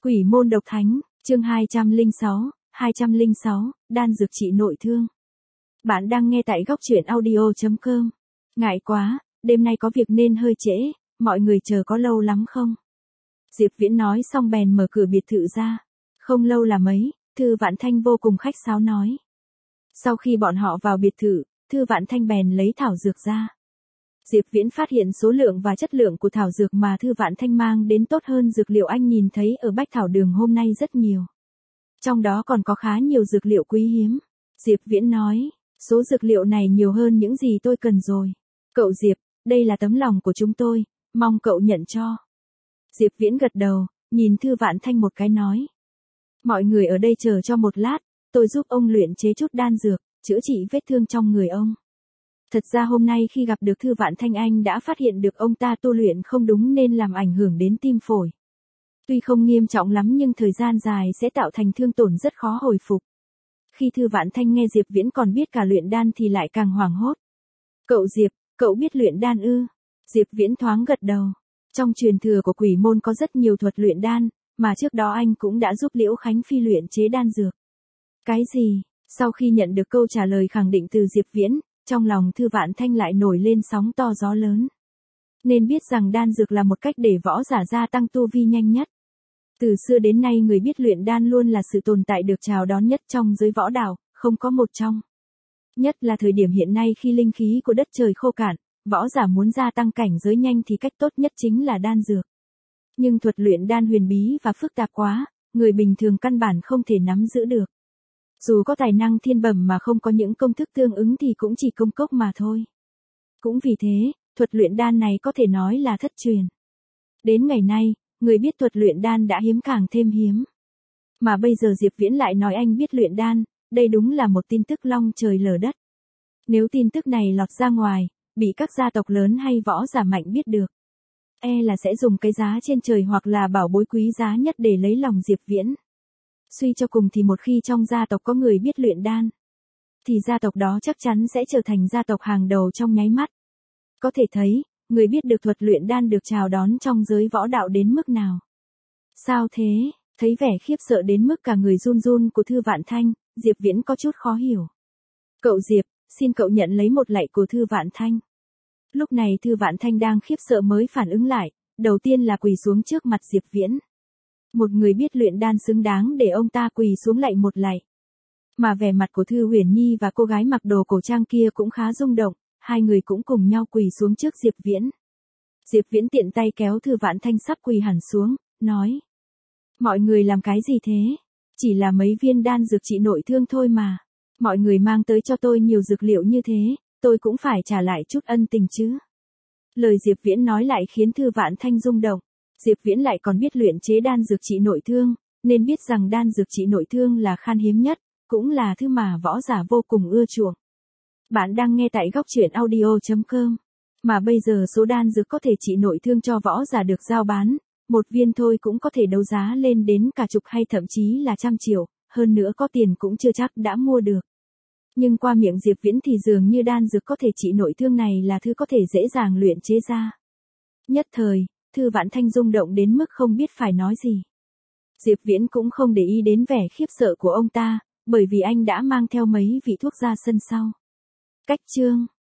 Quỷ môn độc thánh, chương 206, đan dược trị nội thương. Bạn đang nghe tại góc truyện audio.com. Ngại quá, đêm nay có việc nên hơi trễ, mọi người chờ có lâu lắm không? Diệp Viễn nói xong bèn mở cửa biệt thự ra. Không lâu là mấy, Thư Vạn Thanh vô cùng khách sáo nói. Sau khi bọn họ vào biệt thự, Thư Vạn Thanh bèn lấy thảo dược ra. Diệp Viễn phát hiện số lượng và chất lượng của thảo dược mà Thư Vạn Thanh mang đến tốt hơn dược liệu anh nhìn thấy ở Bách Thảo Đường hôm nay rất nhiều. Trong đó còn có khá nhiều dược liệu quý hiếm. Diệp Viễn nói, số dược liệu này nhiều hơn những gì tôi cần rồi. Cậu Diệp, đây là tấm lòng của chúng tôi, mong cậu nhận cho. Diệp Viễn gật đầu, nhìn Thư Vạn Thanh một cái nói. Mọi người ở đây chờ cho một lát, tôi giúp ông luyện chế chút đan dược, chữa trị vết thương trong người ông. Thật ra hôm nay khi gặp được Thư Vạn Thanh anh đã phát hiện được ông ta tu luyện không đúng nên làm ảnh hưởng đến tim phổi. Tuy không nghiêm trọng lắm nhưng thời gian dài sẽ tạo thành thương tổn rất khó hồi phục. Khi Thư Vạn Thanh nghe Diệp Viễn còn biết cả luyện đan thì lại càng hoảng hốt. Cậu Diệp, cậu biết luyện đan ư? Diệp Viễn thoáng gật đầu. Trong truyền thừa của Quỷ môn có rất nhiều thuật luyện đan, mà trước đó anh cũng đã giúp Liễu Khánh Phi luyện chế đan dược. Cái gì? Sau khi nhận được câu trả lời khẳng định từ Diệp Viễn, trong lòng Thư Vạn Thanh lại nổi lên sóng to gió lớn. Nên biết rằng đan dược là một cách để võ giả gia tăng tu vi nhanh nhất. Từ xưa đến nay người biết luyện đan luôn là sự tồn tại được chào đón nhất trong giới võ đạo, không có một trong. Nhất là thời điểm hiện nay khi linh khí của đất trời khô cạn, võ giả muốn gia tăng cảnh giới nhanh thì cách tốt nhất chính là đan dược. Nhưng thuật luyện đan huyền bí và phức tạp quá, người bình thường căn bản không thể nắm giữ được. Dù có tài năng thiên bẩm mà không có những công thức tương ứng thì cũng chỉ công cốc mà thôi. Cũng vì thế, thuật luyện đan này có thể nói là thất truyền. Đến ngày nay, người biết thuật luyện đan đã hiếm càng thêm hiếm. Mà bây giờ Diệp Viễn lại nói anh biết luyện đan, đây đúng là một tin tức long trời lở đất. Nếu tin tức này lọt ra ngoài, bị các gia tộc lớn hay võ giả mạnh biết được, là sẽ dùng cái giá trên trời hoặc là bảo bối quý giá nhất để lấy lòng Diệp Viễn. Suy cho cùng thì một khi trong gia tộc có người biết luyện đan, thì gia tộc đó chắc chắn sẽ trở thành gia tộc hàng đầu trong nháy mắt. Có thể thấy, người biết được thuật luyện đan được chào đón trong giới võ đạo đến mức nào. Sao thế? Thấy vẻ khiếp sợ đến mức cả người run run của Thư Vạn Thanh, Diệp Viễn có chút khó hiểu. Cậu Diệp, xin cậu nhận lấy một lạy của Thư Vạn Thanh. Lúc này Thư Vạn Thanh đang khiếp sợ mới phản ứng lại, đầu tiên là quỳ xuống trước mặt Diệp Viễn. Một người biết luyện đan xứng đáng để ông ta quỳ xuống lạy một lạy. Mà vẻ mặt của Thư Huyền Nhi và cô gái mặc đồ cổ trang kia cũng khá rung động, hai người cũng cùng nhau quỳ xuống trước Diệp Viễn. Diệp Viễn tiện tay kéo Thư Vạn Thanh sắp quỳ hẳn xuống, nói. Mọi người làm cái gì thế? Chỉ là mấy viên đan dược trị nội thương thôi mà. Mọi người mang tới cho tôi nhiều dược liệu như thế, tôi cũng phải trả lại chút ân tình chứ. Lời Diệp Viễn nói lại khiến Thư Vạn Thanh rung động. Diệp Viễn lại còn biết luyện chế đan dược trị nội thương, nên biết rằng đan dược trị nội thương là khan hiếm nhất, cũng là thứ mà võ giả vô cùng ưa chuộng. Bạn đang nghe tại góc truyện audio.com. Mà bây giờ số đan dược có thể trị nội thương cho võ giả được giao bán, một viên thôi cũng có thể đấu giá lên đến cả chục hay thậm chí là trăm triệu, hơn nữa có tiền cũng chưa chắc đã mua được. Nhưng qua miệng Diệp Viễn thì dường như đan dược có thể trị nội thương này là thứ có thể dễ dàng luyện chế ra. Nhất thời, Thư Vạn Thanh rung động đến mức không biết phải nói gì. Diệp Viễn cũng không để ý đến vẻ khiếp sợ của ông ta, bởi vì anh đã mang theo mấy vị thuốc ra sân sau. Cách chương